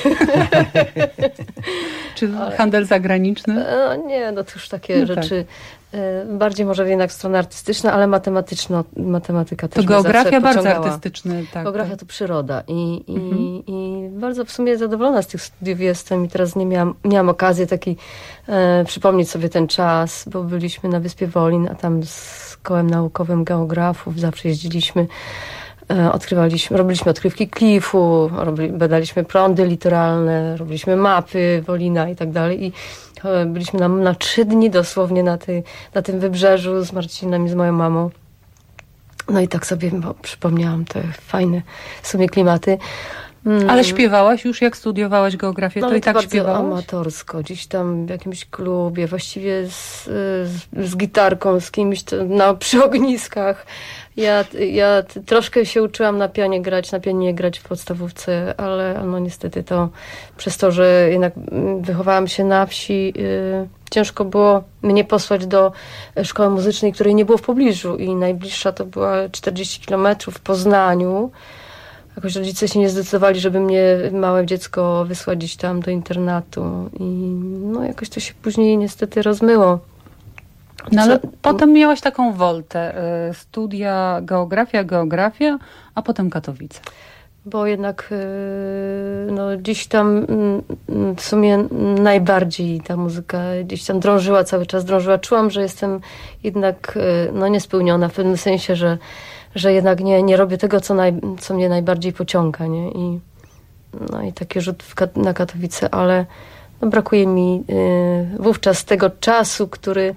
Czy handel zagraniczny? Nie, no to już takie rzeczy. Tak. Bardziej może jednak strona artystyczna, ale matematyka też. To geografia bardzo artystyczna. Tak, geografia to przyroda. I bardzo w sumie zadowolona z tych studiów jestem i teraz miałam okazję przypomnieć sobie ten czas, bo byliśmy na Wyspie Wolin, a tam z kołem naukowym geografów zawsze jeździliśmy, robiliśmy odkrywki klifu, badaliśmy prądy litoralne, robiliśmy mapy Wolina i tak dalej. I byliśmy na 3 dni dosłownie na tym wybrzeżu z Marcinem i z moją mamą. No i tak sobie przypomniałam te fajne w sumie klimaty. Ale śpiewałaś już, jak studiowałaś geografię, to i tak śpiewałaś? Amatorsko, gdzieś tam w jakimś klubie, właściwie z gitarką, z kimś przy ogniskach. Ja troszkę się uczyłam na pianinie grać w podstawówce, ale no niestety to przez to, że jednak wychowałam się na wsi, ciężko było mnie posłać do szkoły muzycznej, której nie było w pobliżu i najbliższa to była 40 kilometrów w Poznaniu. Jakoś rodzice się nie zdecydowali, żeby mnie, małe dziecko, wysłać gdzieś tam do internatu i no jakoś to się później niestety rozmyło. No ale potem miałaś taką woltę, studia geografia, a potem Katowice. Bo jednak gdzieś tam w sumie najbardziej ta muzyka gdzieś tam drążyła, cały czas drążyła. Czułam, że jestem jednak niespełniona w pewnym sensie, że jednak nie robię tego, co mnie najbardziej pociąga, nie? I taki rzut na Katowice, ale brakuje mi wówczas tego czasu,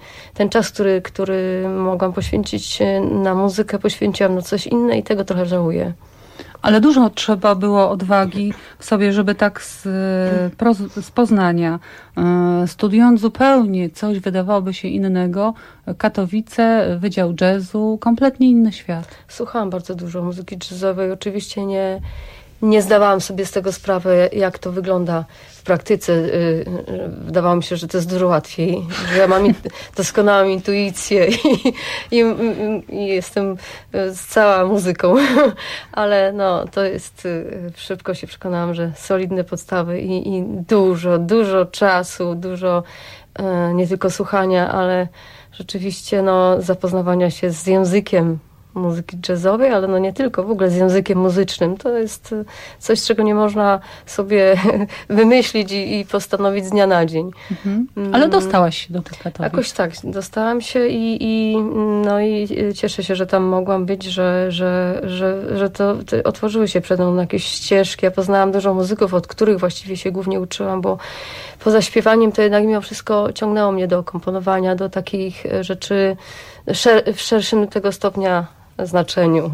który mogłam poświęcić na muzykę, poświęciłam na coś inne i tego trochę żałuję. Ale dużo trzeba było odwagi w sobie, żeby tak z Poznania, studiując zupełnie coś wydawałoby się innego, Katowice, Wydział Jazzu, kompletnie inny świat. Słuchałam bardzo dużo muzyki jazzowej. Oczywiście nie zdawałam sobie z tego sprawy, jak to wygląda w praktyce. Wydawało mi się, że to jest dużo łatwiej, że ja mam doskonałą intuicję i jestem cała muzyką. Ale to jest, szybko się przekonałam, że solidne podstawy i dużo czasu, dużo nie tylko słuchania, ale rzeczywiście zapoznawania się z językiem muzyki jazzowej, ale no nie tylko, w ogóle z językiem muzycznym. To jest coś, czego nie można sobie wymyślić i postanowić z dnia na dzień. Ale dostałaś się do tych Katowic. Jakoś tak, dostałam się i cieszę się, że tam mogłam być, że to otworzyły się przed mną jakieś ścieżki. Ja poznałam dużo muzyków, od których właściwie się głównie uczyłam, bo poza śpiewaniem to jednak mimo wszystko ciągnęło mnie do komponowania, do takich rzeczy w szerszym tego stopnia znaczeniu.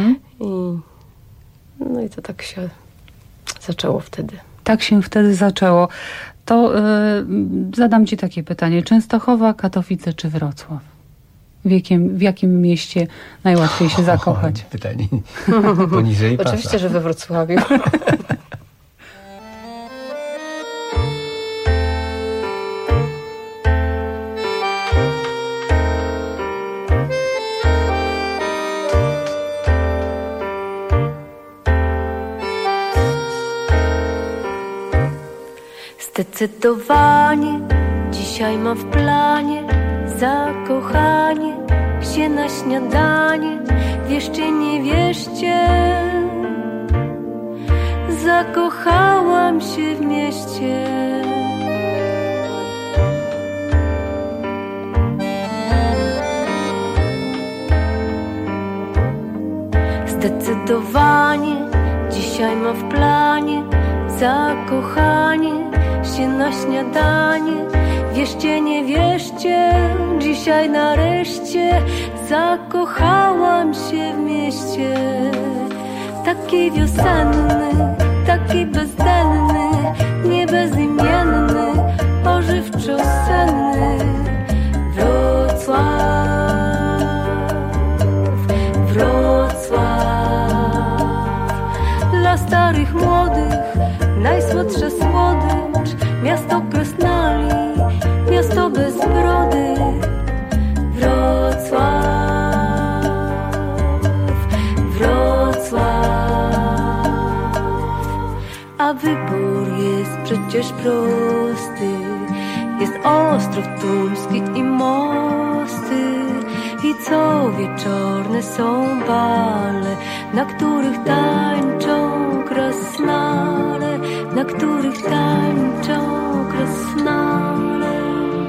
I to tak się zaczęło wtedy. Tak się wtedy zaczęło. To zadam ci takie pytanie. Częstochowa, Katowice czy Wrocław? W jakim mieście najłatwiej się zakochać? Pytanie poniżej pasa. Oczywiście, że we Wrocławiu. Zdecydowanie dzisiaj mam w planie zakochanie się na śniadanie. Wierzcie, nie wierzcie, zakochałam się w mieście. Zdecydowanie dzisiaj mam w planie zakochanie się na śniadanie. Wierzcie, nie wierzcie, dzisiaj nareszcie zakochałam się w mieście. Taki wiosenny, taki bezdenny, niebezimienny, pożywczo senny Wrocław, Wrocław. Dla starych, młodych najsłodsza słodycz, miasto krasnali, miasto bez brody. Wrocław, Wrocław. A wybór jest przecież prosty, jest Ostrów Tumski i mosty. I co wieczorne są bale, na których tańczą krasnale, na których tańczą krasnale.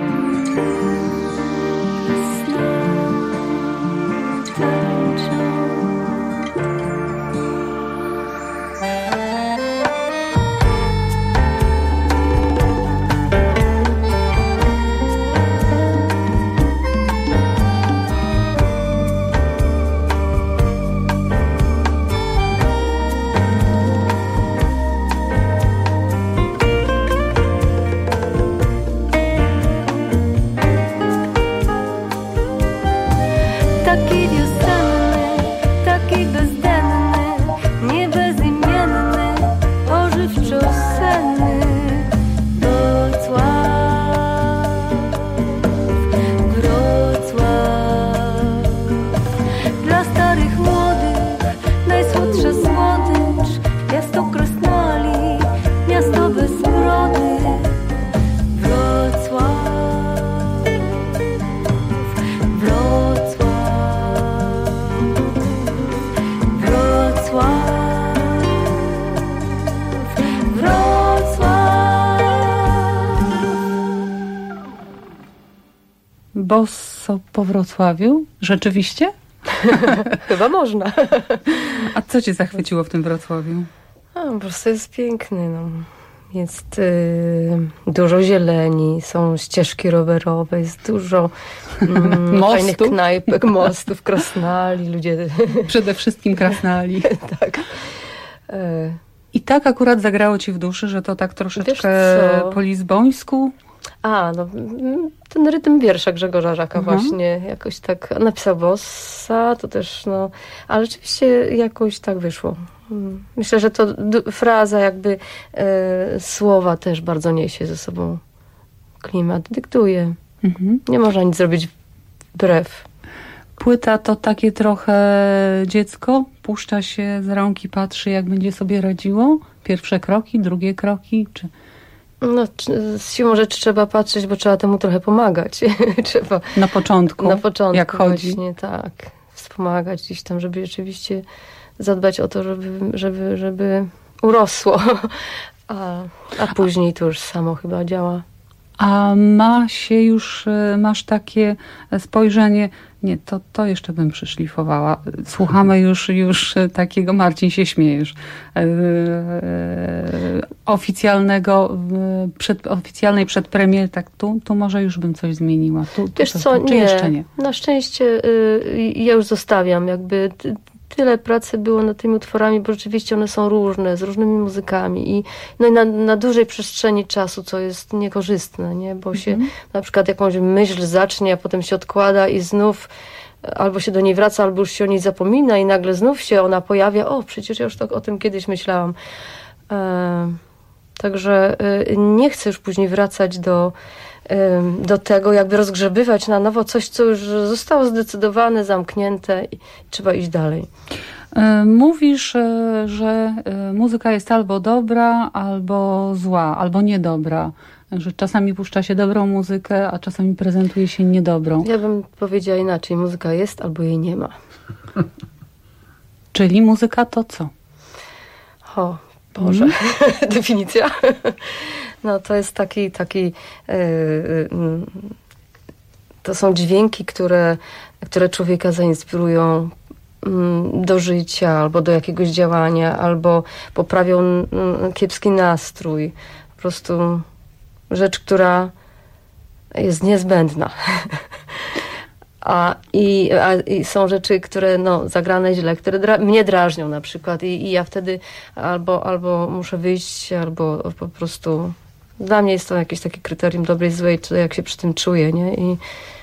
Bosso po Wrocławiu? Rzeczywiście? Chyba można. A co cię zachwyciło w tym Wrocławiu? Po prostu jest piękny. No. Jest dużo zieleni, są ścieżki rowerowe, jest dużo fajnych knajpek, mostów, krasnali, ludzie... Przede wszystkim krasnali. Tak. I tak akurat zagrało ci w duszy, że to tak troszeczkę po lizbońsku? No ten rytm wiersza Grzegorza Żaka właśnie jakoś tak napisał Bossa, to też ale rzeczywiście jakoś tak wyszło. Myślę, że to fraza jakby słowa też bardzo niesie ze sobą klimat, dyktuje. Nie można nic zrobić wbrew. Płyta to takie trochę dziecko, puszcza się z rąk i patrzy, jak będzie sobie radziło? Pierwsze kroki, drugie kroki, czy... z siłą rzeczy trzeba patrzeć, bo trzeba temu trochę pomagać. Trzeba na początku, jak chodzi. Właśnie, tak. wspomagać gdzieś tam, żeby rzeczywiście zadbać o to, żeby urosło. A później to już samo chyba działa. A masz takie spojrzenie, nie, to jeszcze bym przyszlifowała. Słuchamy już takiego, Marcin, się śmiejesz, oficjalnej przedpremiery, tak tu może już bym coś zmieniła. Wiesz co, czy jeszcze nie? Na szczęście ja już zostawiam, jakby tyle pracy było nad tymi utworami, bo rzeczywiście one są różne, z różnymi muzykami i na dużej przestrzeni czasu, co jest niekorzystne, nie? Bo się na przykład jakąś myśl zacznie, a potem się odkłada i znów albo się do niej wraca, albo już się o niej zapomina i nagle znów się ona pojawia. O, przecież ja już tak o tym kiedyś myślałam. Także nie chcę już później wracać do tego, jakby rozgrzebywać na nowo coś, co już zostało zdecydowane, zamknięte i trzeba iść dalej. Mówisz, że muzyka jest albo dobra, albo zła, albo niedobra. Że czasami puszcza się dobrą muzykę, a czasami prezentuje się niedobrą. Ja bym powiedziała inaczej. Muzyka jest, albo jej nie ma. Czyli muzyka to co? O, Boże. Definicja. No to jest taki to są dźwięki, które człowieka zainspirują do życia, albo do jakiegoś działania, albo poprawią kiepski nastrój. Po prostu rzecz, która jest niezbędna. I są rzeczy, które zagrane źle, które mnie drażnią na przykład i ja wtedy albo muszę wyjść, albo po prostu dla mnie jest to jakieś takie kryterium dobrej, złej, czy jak się przy tym czuję, nie? I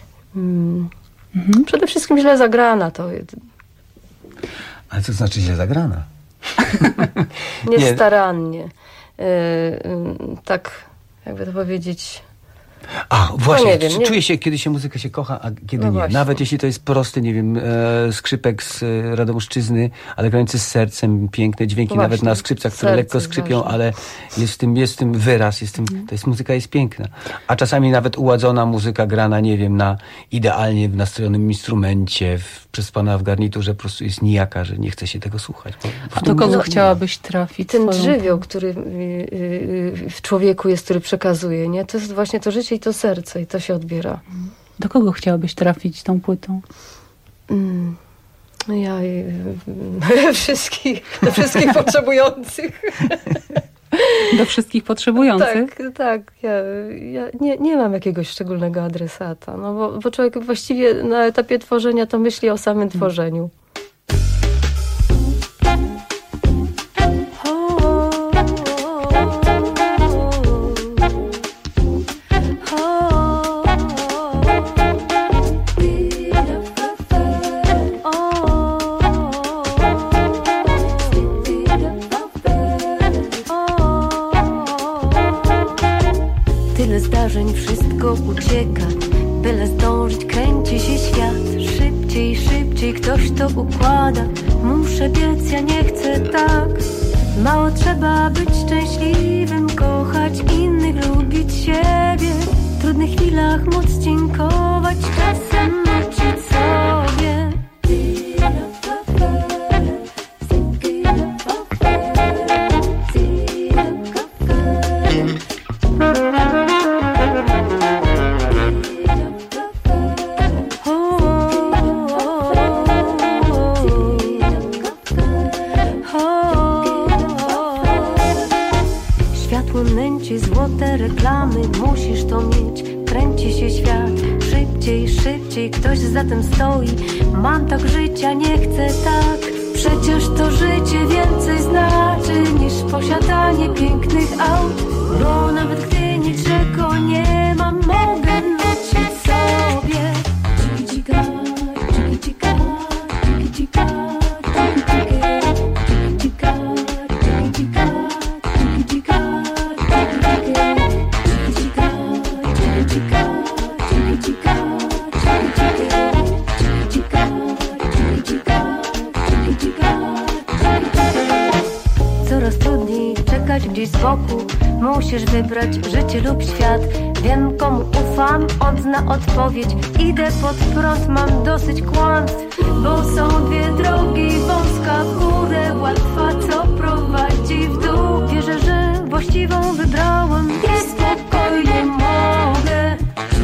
przede wszystkim źle zagrana to. Ale co znaczy źle zagrana? Niestarannie. Tak, jakby to powiedzieć. A, właśnie, nie wiem, czuje się, kiedy się muzykę się kocha, a kiedy nie. Właśnie. Nawet jeśli to jest prosty, nie wiem, skrzypek z Radomszczyzny, ale grający z sercem, piękne dźwięki, nawet na skrzypcach, które lekko skrzypią, ale jest w tym wyraz, muzyka jest piękna. A czasami nawet uładzona muzyka grana, nie wiem, na idealnie nastrojonym instrumencie, przespana w garniturze, po prostu jest nijaka, że nie chce się tego słuchać. A do kogo chciałabyś trafić? Ten żywioł, który w człowieku jest, który przekazuje, nie? To jest właśnie to życie i to serce i to się odbiera. Do kogo chciałabyś trafić tą płytą? Ja do wszystkich potrzebujących. Do wszystkich potrzebujących? Tak. Ja nie mam jakiegoś szczególnego adresata, bo człowiek właściwie na etapie tworzenia to myśli o samym tworzeniu. Tyle zdarzeń, wszystko ucieka, byle zdążyć, kręci się świat. Szybciej, ktoś to układa. Muszę biec, ja nie chcę tak. Mało trzeba być szczęśliwym, kochać innych, lubić siebie. W trudnych chwilach móc dziękować, czasem uczyć sobie. Złote reklamy, musisz to mieć. Kręci się świat, szybciej, ktoś za tym stoi. Mam tak życia, nie chcę tak. Przecież to życie więcej znaczy niż posiadanie pięknych aut. Bo nawet gdy niczego nie mam, mogę nucić sobie. Dzika, dzika, dzika, coraz trudniej czekać gdzieś z boku. Musisz wybrać życie lub świat. Wiem, komu ufam, on zna odpowiedź. Idę pod prąd, mam dosyć kłamstw, bo są dwie drogi, wąska w górę, łatwa, co prowadzi w dół. Wierzę, że właściwą wybrałem i spokojnie mogę.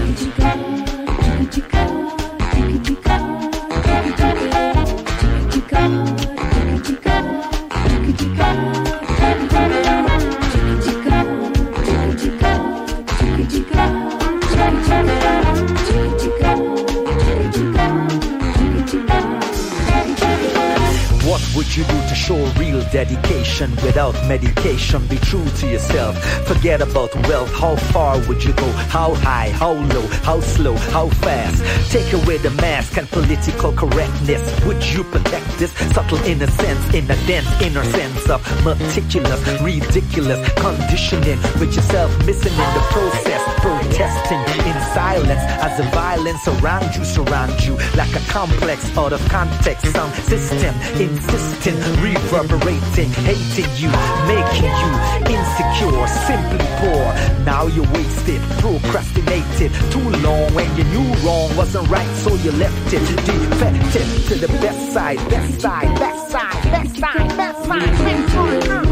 What would you do to show real dedication without medication? Be true to yourself. Forget about wealth. How far would you go? How high? How low? How slow? How fast? Take away the mask and political correctness. Would you protect this subtle innocence in a dense inner sense of meticulous, ridiculous conditioning with yourself missing in the process? Protesting in silence as the violence around you surround you like a complex out of context sound system. Insisting, reverberating, hating you, making you insecure, simply poor. Now you're wasted, procrastinated too long when you knew wrong wasn't right, so you left it. Defected to the best side, best side, best side, best side, best side, best side.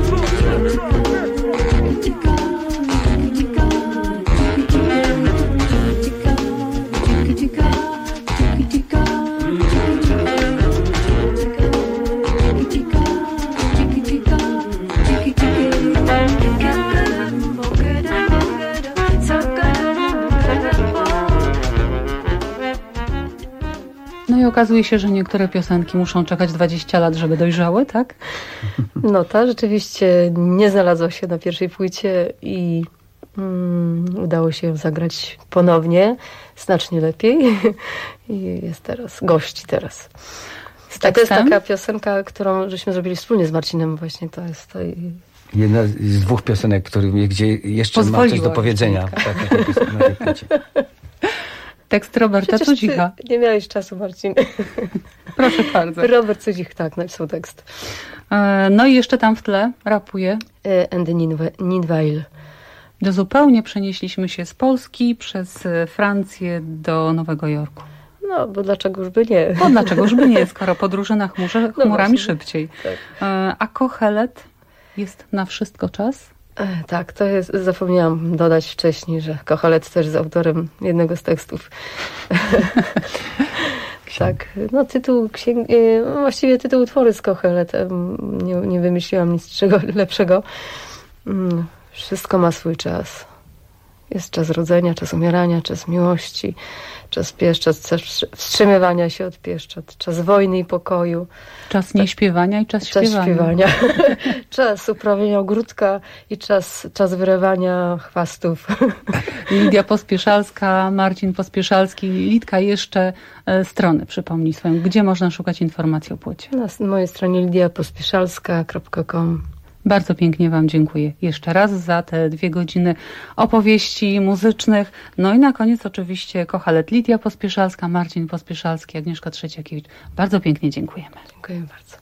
No i okazuje się, że niektóre piosenki muszą czekać 20 lat, żeby dojrzały, tak? No ta rzeczywiście nie znalazła się na pierwszej płycie i udało się ją zagrać ponownie, znacznie lepiej. I jest teraz, gości teraz. To jest taka piosenka, którą żeśmy zrobili wspólnie z Marcinem właśnie. To jest to. Jedna z dwóch piosenek, gdzie jeszcze ma coś do powiedzenia. Na tej płycie. Tekst Roberta Cudzicha. Nie miałeś czasu, Marcin. Proszę bardzo. Robert Cudzich, tak, napisał tekst. No i jeszcze tam w tle rapuje Andy Ninweil. Zupełnie przenieśliśmy się z Polski przez Francję do Nowego Jorku. No, bo dlaczegoż by nie? Bo dlaczegoż by nie, skoro podróże na chmurze, chmurami no szybciej. Tak. A Kochelet jest na wszystko czas? Tak, to jest, zapomniałam dodać wcześniej, że Kochelet też jest autorem jednego z tekstów. Tak, no tytuł księgi, właściwie tytuł utworu z Kocheletem, nie wymyśliłam nic lepszego. Wszystko ma swój czas. Jest czas rodzenia, czas umierania, czas miłości, czas pieszczot, czas wstrzymywania się od pieszczot, czas wojny i pokoju. Czas nieśpiewania i czas śpiewania. Czas uprawiania ogródka i czas wyrywania chwastów. Lidia Pospieszalska, Marcin Pospieszalski. Lidka, jeszcze strony przypomnij swoją. Gdzie można szukać informacji o płycie? Na mojej stronie lidiapospieszalska.com. Bardzo pięknie wam dziękuję jeszcze raz za te 2 godziny opowieści muzycznych. No i na koniec oczywiście Kochelet, Lidia Pospieszalska, Marcin Pospieszalski, Agnieszka Trzeciakiewicz. Bardzo pięknie dziękujemy. Dziękuję bardzo.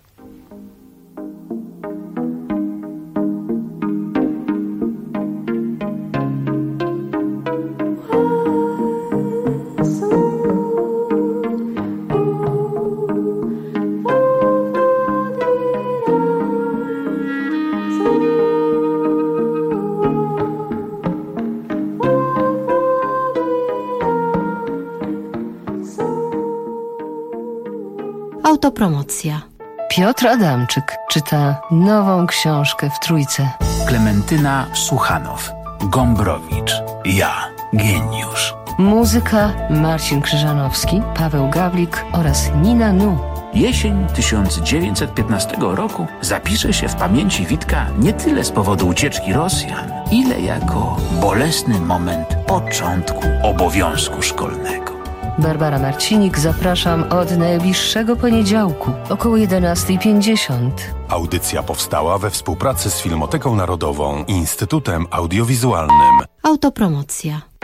Autopromocja. Piotr Adamczyk czyta nową książkę w Trójce. Klementyna Suchanow, Gombrowicz, ja, geniusz. Muzyka Marcin Krzyżanowski, Paweł Gawlik oraz Nina Nu. Jesień 1915 roku zapisze się w pamięci Witka nie tyle z powodu ucieczki Rosjan, ile jako bolesny moment początku obowiązku szkolnego. Barbara Marcinik, zapraszam od najbliższego poniedziałku, około 11:50. Audycja powstała we współpracy z Filmoteką Narodową i Instytutem Audiowizualnym. Autopromocja.